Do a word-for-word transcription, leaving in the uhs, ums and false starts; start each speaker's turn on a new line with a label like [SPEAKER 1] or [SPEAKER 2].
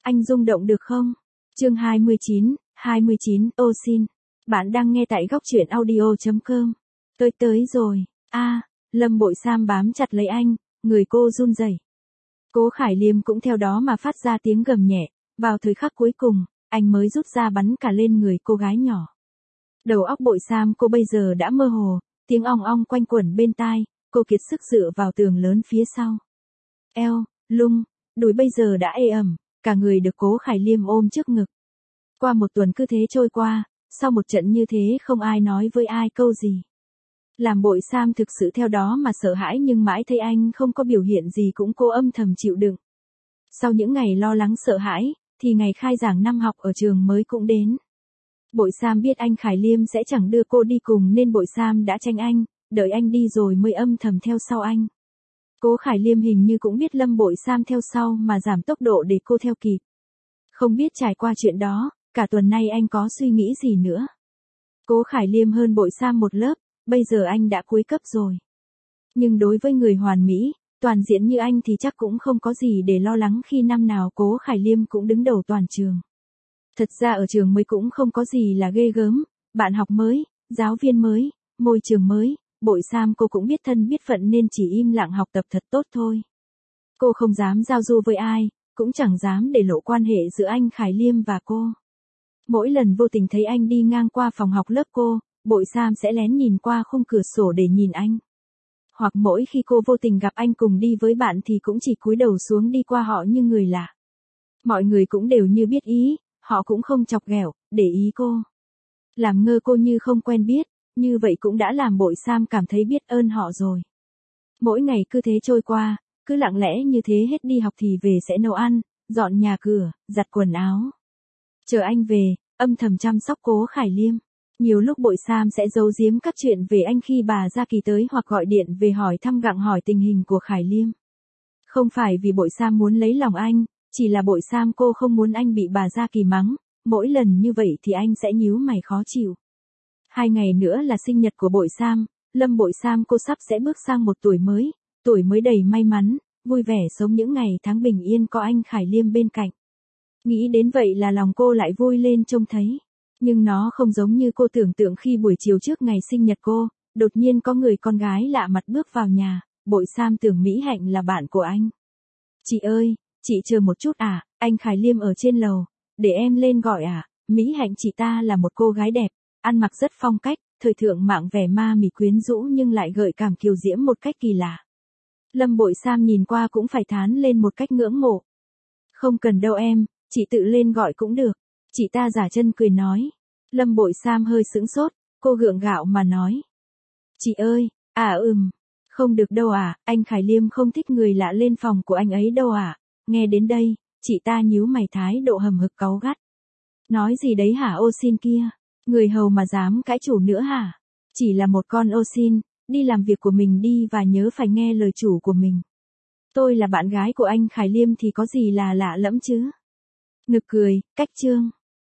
[SPEAKER 1] Anh rung động được không? Chương hai mươi chín, hai mươi chín, ô xin. Bạn đang nghe tại góc truyện audio chấm com. Tôi tới rồi. A, Lâm Bội Sam bám chặt lấy anh, người cô run rẩy. Cố Khải Liêm cũng theo đó mà phát ra tiếng gầm nhẹ, vào thời khắc cuối cùng, anh mới rút ra bắn cả lên người cô gái nhỏ. Đầu óc Bội Sam cô bây giờ đã mơ hồ, tiếng ong ong quanh quẩn bên tai, cô kiệt sức dựa vào tường lớn phía sau. Eo, lưng, đùi bây giờ đã ê ẩm, cả người được Cố Khải Liêm ôm trước ngực. Qua một tuần cứ thế trôi qua, sau một trận như thế không ai nói với ai câu gì. Làm Bội Sam thực sự theo đó mà sợ hãi, nhưng mãi thấy anh không có biểu hiện gì cũng cô âm thầm chịu đựng. Sau những ngày lo lắng sợ hãi, thì ngày khai giảng năm học ở trường mới cũng đến. Bội Sam biết anh Khải Liêm sẽ chẳng đưa cô đi cùng nên Bội Sam đã tránh anh, đợi anh đi rồi mới âm thầm theo sau anh. Cố Khải Liêm hình như cũng biết Lâm Bội Sam theo sau mà giảm tốc độ để cô theo kịp. Không biết trải qua chuyện đó, cả tuần nay anh có suy nghĩ gì nữa. Cố Khải Liêm hơn Bội Sam một lớp, bây giờ anh đã cuối cấp rồi. Nhưng đối với người hoàn mỹ, toàn diện như anh thì chắc cũng không có gì để lo lắng khi năm nào Cố Khải Liêm cũng đứng đầu toàn trường. Thật ra ở trường mới cũng không có gì là ghê gớm, bạn học mới, giáo viên mới, môi trường mới, Bội Sam cô cũng biết thân biết phận nên chỉ im lặng học tập thật tốt thôi. Cô không dám giao du với ai, cũng chẳng dám để lộ quan hệ giữa anh Khải Liêm và cô. Mỗi lần vô tình thấy anh đi ngang qua phòng học lớp cô, Bội Sam sẽ lén nhìn qua khung cửa sổ để nhìn anh. Hoặc mỗi khi cô vô tình gặp anh cùng đi với bạn thì cũng chỉ cúi đầu xuống đi qua họ như người lạ. Mọi người cũng đều như biết ý, họ cũng không chọc ghẹo, để ý cô. Làm ngơ cô như không quen biết, như vậy cũng đã làm Bội Sam cảm thấy biết ơn họ rồi. Mỗi ngày cứ thế trôi qua, cứ lặng lẽ như thế, hết đi học thì về sẽ nấu ăn, dọn nhà cửa, giặt quần áo. Chờ anh về, âm thầm chăm sóc Cố Khải Liêm. Nhiều lúc Bội Sam sẽ giấu giếm các chuyện về anh khi bà Gia Kỳ tới hoặc gọi điện về hỏi thăm gặng hỏi tình hình của Khải Liêm. Không phải vì Bội Sam muốn lấy lòng anh, chỉ là Bội Sam cô không muốn anh bị bà Gia Kỳ mắng, mỗi lần như vậy thì anh sẽ nhíu mày khó chịu. Hai ngày nữa là sinh nhật của Bội Sam, Lâm Bội Sam cô sắp sẽ bước sang một tuổi mới, tuổi mới đầy may mắn, vui vẻ sống những ngày tháng bình yên có anh Khải Liêm bên cạnh. Nghĩ đến vậy là lòng cô lại vui lên trông thấy. Nhưng nó không giống như cô tưởng tượng khi buổi chiều trước ngày sinh nhật cô, đột nhiên có người con gái lạ mặt bước vào nhà, Bội Sam tưởng Mỹ Hạnh là bạn của anh. Chị ơi, chị chờ một chút à, anh Khải Liêm ở trên lầu, để em lên gọi à, Mỹ Hạnh chị ta là một cô gái đẹp, ăn mặc rất phong cách, thời thượng mạng vẻ ma mị quyến rũ nhưng lại gợi cảm kiều diễm một cách kỳ lạ. Lâm Bội Sam nhìn qua cũng phải thán lên một cách ngưỡng mộ. Không cần đâu em, chị tự lên gọi cũng được. Chị ta giả chân cười nói. Lâm Bội Sam hơi sững sốt, cô gượng gạo mà nói. Chị ơi, à ừm, không được đâu à, anh Khải Liêm không thích người lạ lên phòng của anh ấy đâu à. Nghe đến đây, chị ta nhíu mày thái độ hầm hực cáu gắt. Nói gì đấy hả ô xin kia, người hầu mà dám cãi chủ nữa hả? Chỉ là một con ô xin, đi làm việc của mình đi và nhớ phải nghe lời chủ của mình. Tôi là bạn gái của anh Khải Liêm thì có gì là lạ lẫm chứ? Nực cười, cách chương.